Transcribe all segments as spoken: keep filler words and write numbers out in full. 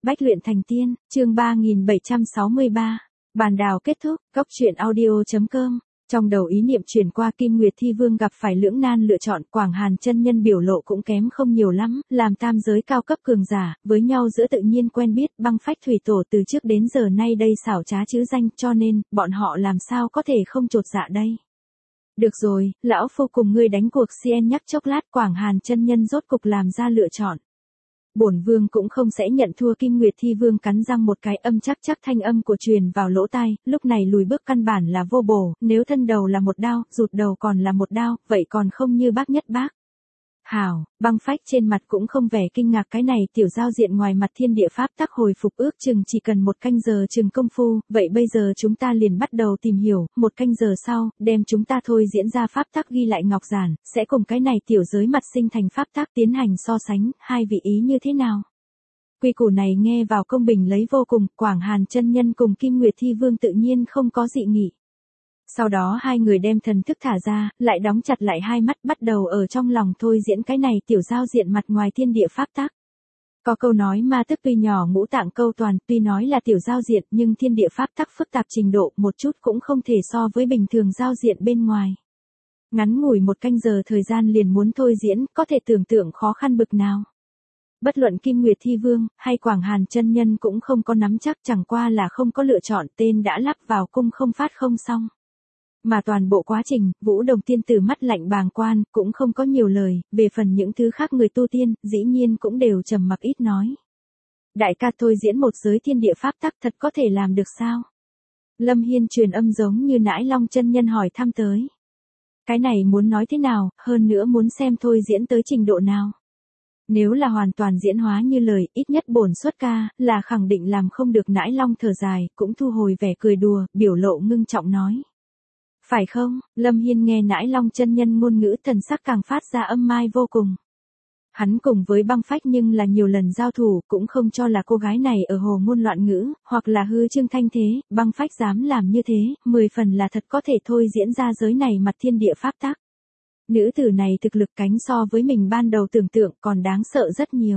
Bách luyện thành tiên, chương ba nghìn bảy trăm sáu mươi ba. Bàn đào kết thúc, góc truyện audio chấm com. Trong đầu ý niệm chuyển qua Kim Nguyệt Thi Vương gặp phải lưỡng nan lựa chọn, Quảng Hàn chân nhân biểu lộ cũng kém không nhiều lắm, làm tam giới cao cấp cường giả, với nhau giữa tự nhiên quen biết, băng phách thủy tổ từ trước đến giờ nay đây xảo trá chứ danh, cho nên, bọn họ làm sao có thể không chột dạ đây. Được rồi, lão phu cùng ngươi đánh cuộc xiên nhắc chốc lát. Quảng Hàn chân nhân rốt cục làm ra lựa chọn. Bổn vương cũng không sẽ nhận thua. Kim Nguyệt Thi Vương cắn răng một cái, âm chắc chắc thanh âm của truyền vào lỗ tai, lúc này lùi bước căn bản là vô bổ, nếu thân đầu là một đao, rụt đầu còn là một đao, vậy còn không như bác nhất bác. Hảo, băng phách trên mặt cũng không vẻ kinh ngạc, cái này tiểu giao diện ngoài mặt thiên địa pháp tắc hồi phục ước chừng chỉ cần một canh giờ chừng công phu, vậy bây giờ chúng ta liền bắt đầu tìm hiểu, một canh giờ sau, đem chúng ta thôi diễn ra pháp tắc ghi lại ngọc giản, sẽ cùng cái này tiểu giới mặt sinh thành pháp tắc tiến hành so sánh, hai vị ý như thế nào? Quy củ này nghe vào công bình lấy vô cùng, Quảng Hàn chân nhân cùng Kim Nguyệt Thi Vương tự nhiên không có dị nghị. Sau đó hai người đem thần thức thả ra, lại đóng chặt lại hai mắt, bắt đầu ở trong lòng thôi diễn cái này tiểu giao diện mặt ngoài thiên địa pháp tắc. Có câu nói ma tức tuy nhỏ ngũ tạng câu toàn, tuy nói là tiểu giao diện nhưng thiên địa pháp tắc phức tạp trình độ một chút cũng không thể so với bình thường giao diện bên ngoài. Ngắn ngủi một canh giờ thời gian liền muốn thôi diễn, có thể tưởng tượng khó khăn bực nào. Bất luận Kim Nguyệt Thi Vương, hay Quảng Hàn chân nhân cũng không có nắm chắc, chẳng qua là không có lựa chọn, tên đã lắp vào cung không phát không xong. Mà toàn bộ quá trình, Vũ Đồng tiên tử mắt lạnh bàng quan, cũng không có nhiều lời, về phần những thứ khác người tu tiên, dĩ nhiên cũng đều trầm mặc ít nói. Đại ca thôi diễn một giới thiên địa pháp tắc thật có thể làm được sao? Lâm Hiên truyền âm giống như nãi long chân nhân hỏi thăm tới. Cái này muốn nói thế nào, hơn nữa muốn xem thôi diễn tới trình độ nào. Nếu là hoàn toàn diễn hóa như lời, ít nhất bổn xuất ca, là khẳng định làm không được. Nãi long thở dài, cũng thu hồi vẻ cười đùa, biểu lộ ngưng trọng nói. Phải không? Lâm Hiên nghe nãi long chân nhân ngôn ngữ, thần sắc càng phát ra âm mai vô cùng. Hắn cùng với băng phách nhưng là nhiều lần giao thủ, cũng không cho là cô gái này ở hồ ngôn loạn ngữ, hoặc là hư trương thanh thế, băng phách dám làm như thế, mười phần là thật có thể thôi diễn ra giới này mặt thiên địa pháp tắc. Nữ tử này thực lực cánh so với mình ban đầu tưởng tượng còn đáng sợ rất nhiều.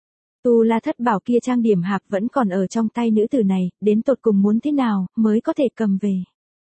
Tu La thất bảo kia trang điểm hạc vẫn còn ở trong tay nữ tử này, đến tột cùng muốn thế nào, mới có thể cầm về.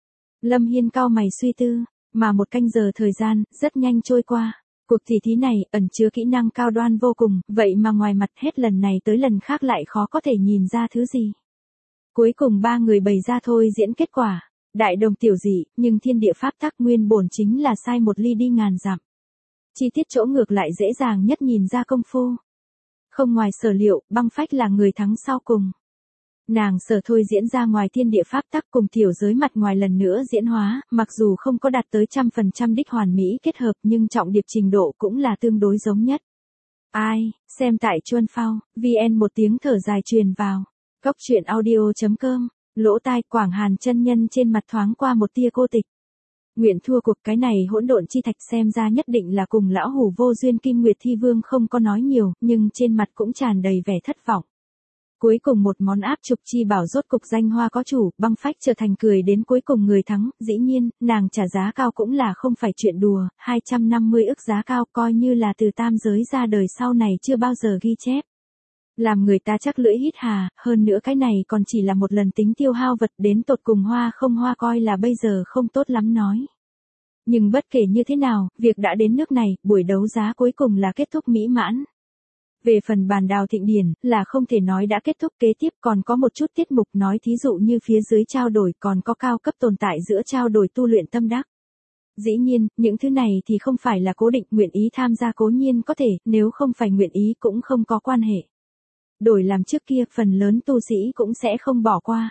Lâm Hiên cau mày suy tư, mà một canh giờ thời gian, rất nhanh trôi qua. Cuộc tỉ thí này, ẩn chứa kỹ năng cao đoan vô cùng, vậy mà ngoài mặt hết lần này tới lần khác lại khó có thể nhìn ra thứ gì. Cuối cùng ba người bày ra thôi diễn kết quả. Đại đồng tiểu dị, nhưng thiên địa pháp tắc nguyên bổn chính là sai một ly đi ngàn dặm. Chi tiết chỗ ngược lại dễ dàng nhất nhìn ra công phu. Không ngoài sở liệu, băng phách là người thắng sau cùng. Nàng sở thôi diễn ra ngoài thiên địa pháp tắc cùng tiểu giới mặt ngoài lần nữa diễn hóa, mặc dù không có đạt tới trăm phần trăm đích hoàn mỹ kết hợp nhưng trọng điệp trình độ cũng là tương đối giống nhất. Ai, xem tại Chuân Phao, vn một tiếng thở dài truyền vào. Góc truyện audio chấm com, lỗ tai. Quảng Hàn chân nhân trên mặt thoáng qua một tia cô tịch. Nguyện thua cuộc, cái này hỗn độn chi thạch xem ra nhất định là cùng lão hủ vô duyên. Kim Nguyệt Thi Vương không có nói nhiều, nhưng trên mặt cũng tràn đầy vẻ thất vọng. Cuối cùng một món áp trục chi bảo rốt cục danh hoa có chủ, băng phách trở thành cười đến cuối cùng người thắng, dĩ nhiên, nàng trả giá cao cũng là không phải chuyện đùa, hai trăm năm mươi ức giá cao coi như là từ tam giới ra đời sau này chưa bao giờ ghi chép. Làm người ta chắc lưỡi hít hà, hơn nữa cái này còn chỉ là một lần tính tiêu hao vật, đến tột cùng hoa không hoa coi là bây giờ không tốt lắm nói. Nhưng bất kể như thế nào, việc đã đến nước này, buổi đấu giá cuối cùng là kết thúc mỹ mãn. Về phần bàn đào thịnh điển, là không thể nói đã kết thúc, kế tiếp còn có một chút tiết mục, nói thí dụ như phía dưới trao đổi còn có cao cấp tồn tại giữa trao đổi tu luyện tâm đắc. Dĩ nhiên, những thứ này thì không phải là cố định, nguyện ý tham gia cố nhiên có thể, nếu không phải nguyện ý cũng không có quan hệ. Đổi làm trước kia, phần lớn tu sĩ cũng sẽ không bỏ qua.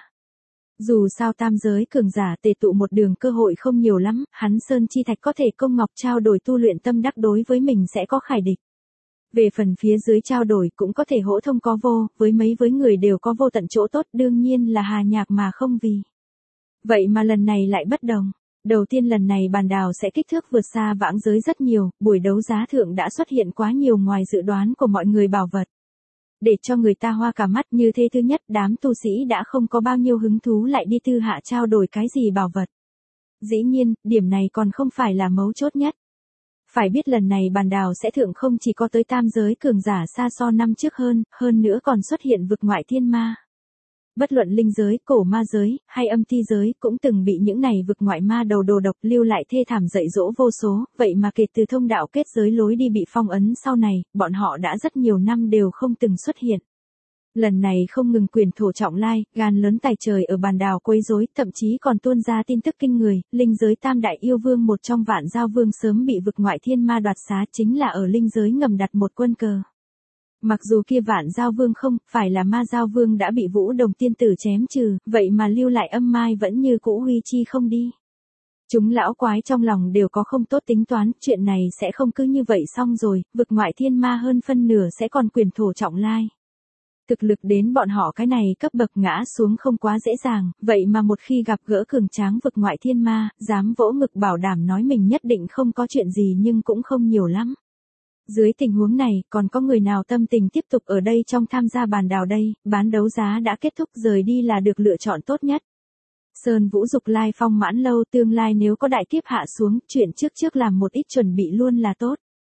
Dù sao tam giới cường giả tề tụ một đường cơ hội không nhiều lắm, hắn Sơn Chi Thạch có thể công ngọc trao đổi tu luyện tâm đắc đối với mình sẽ có khải địch. Về phần phía dưới trao đổi cũng có thể hỗ thông có vô, với mấy với người đều có vô tận chỗ tốt, đương nhiên là hà nhạc mà không vì. Vậy mà lần này lại bất đồng. Đầu tiên lần này bàn đào sẽ kích thước vượt xa vãng giới rất nhiều, buổi đấu giá thượng đã xuất hiện quá nhiều ngoài dự đoán của mọi người bảo vật. Để cho người ta hoa cả mắt, như thế thứ nhất đám tu sĩ đã không có bao nhiêu hứng thú lại đi tư hạ trao đổi cái gì bảo vật. Dĩ nhiên, điểm này còn không phải là mấu chốt nhất. Phải biết lần này bàn đào sẽ thượng không chỉ có tới tam giới cường giả xa so năm trước hơn, hơn nữa còn xuất hiện vực ngoại thiên ma. Bất luận linh giới, cổ ma giới, hay âm ti giới cũng từng bị những này vực ngoại ma đầu đồ độc lưu lại thê thảm dạy dỗ vô số, vậy mà kể từ thông đạo kết giới lối đi bị phong ấn sau này, bọn họ đã rất nhiều năm đều không từng xuất hiện. Lần này không ngừng quyền thổ trọng lai, gan lớn tài trời ở bàn đào quấy rối, thậm chí còn tuôn ra tin tức kinh người, linh giới tam đại yêu vương một trong vạn giao vương sớm bị vực ngoại thiên ma đoạt xá chính là ở linh giới ngầm đặt một quân cờ. Mặc dù kia vạn giao vương không, phải là ma giao vương đã bị Vũ Đồng tiên tử chém trừ, vậy mà lưu lại âm mai vẫn như cũ huy chi không đi. Chúng lão quái trong lòng đều có không tốt tính toán, chuyện này sẽ không cứ như vậy xong rồi, vực ngoại thiên ma hơn phân nửa sẽ còn quyền thổ trọng lai. Thực lực đến bọn họ cái này cấp bậc ngã xuống không quá dễ dàng, vậy mà một khi gặp gỡ cường tráng vực ngoại thiên ma, dám vỗ ngực bảo đảm nói mình nhất định không có chuyện gì nhưng cũng không nhiều lắm. Dưới tình huống này, còn có người nào tâm tình tiếp tục ở đây trong tham gia bàn đào đây, bán đấu giá đã kết thúc rời đi là được lựa chọn tốt nhất. Sơn Vũ dục lai phong mãn lâu tương lai nếu có đại kiếp hạ xuống, chuyện trước trước làm một ít chuẩn bị luôn là tốt.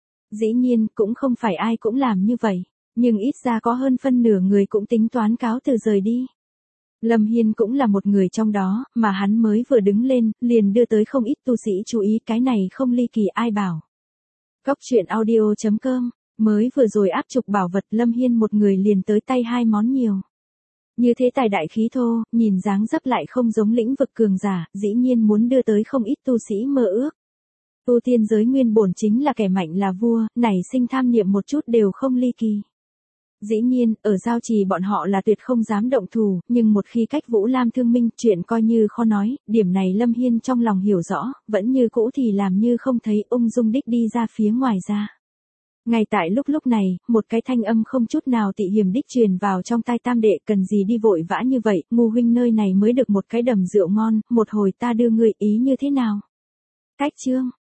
Dĩ nhiên, cũng không phải ai cũng làm như vậy, nhưng ít ra có hơn phân nửa người cũng tính toán cáo từ rời đi. Lâm Hiên cũng là một người trong đó, mà hắn mới vừa đứng lên, liền đưa tới không ít tu sĩ chú ý cái này không ly kỳ ai bảo. Cóc truyện audio chấm com, mới vừa rồi áp trục bảo vật Lâm Hiên một người liền tới tay hai món nhiều. Như thế tài đại khí thô, nhìn dáng dấp lại không giống lĩnh vực cường giả, dĩ nhiên muốn đưa tới không ít tu sĩ mơ ước. Tu tiên giới nguyên bổn chính là kẻ mạnh là vua, nảy sinh tham niệm một chút đều không ly kỳ. Dĩ nhiên, ở giao trì bọn họ là tuyệt không dám động thủ, nhưng một khi cách Vũ Lam thương minh, chuyện coi như khó nói, điểm này Lâm Hiên trong lòng hiểu rõ, vẫn như cũ thì làm như không thấy, ung dung đích đi ra phía ngoài ra. Ngay tại lúc lúc này, một cái thanh âm không chút nào tị hiểm đích truyền vào trong tai tam đệ, cần gì đi vội vã như vậy, ngu huynh nơi này mới được một cái đầm rượu ngon, một hồi ta đưa người ý như thế nào. Cách chương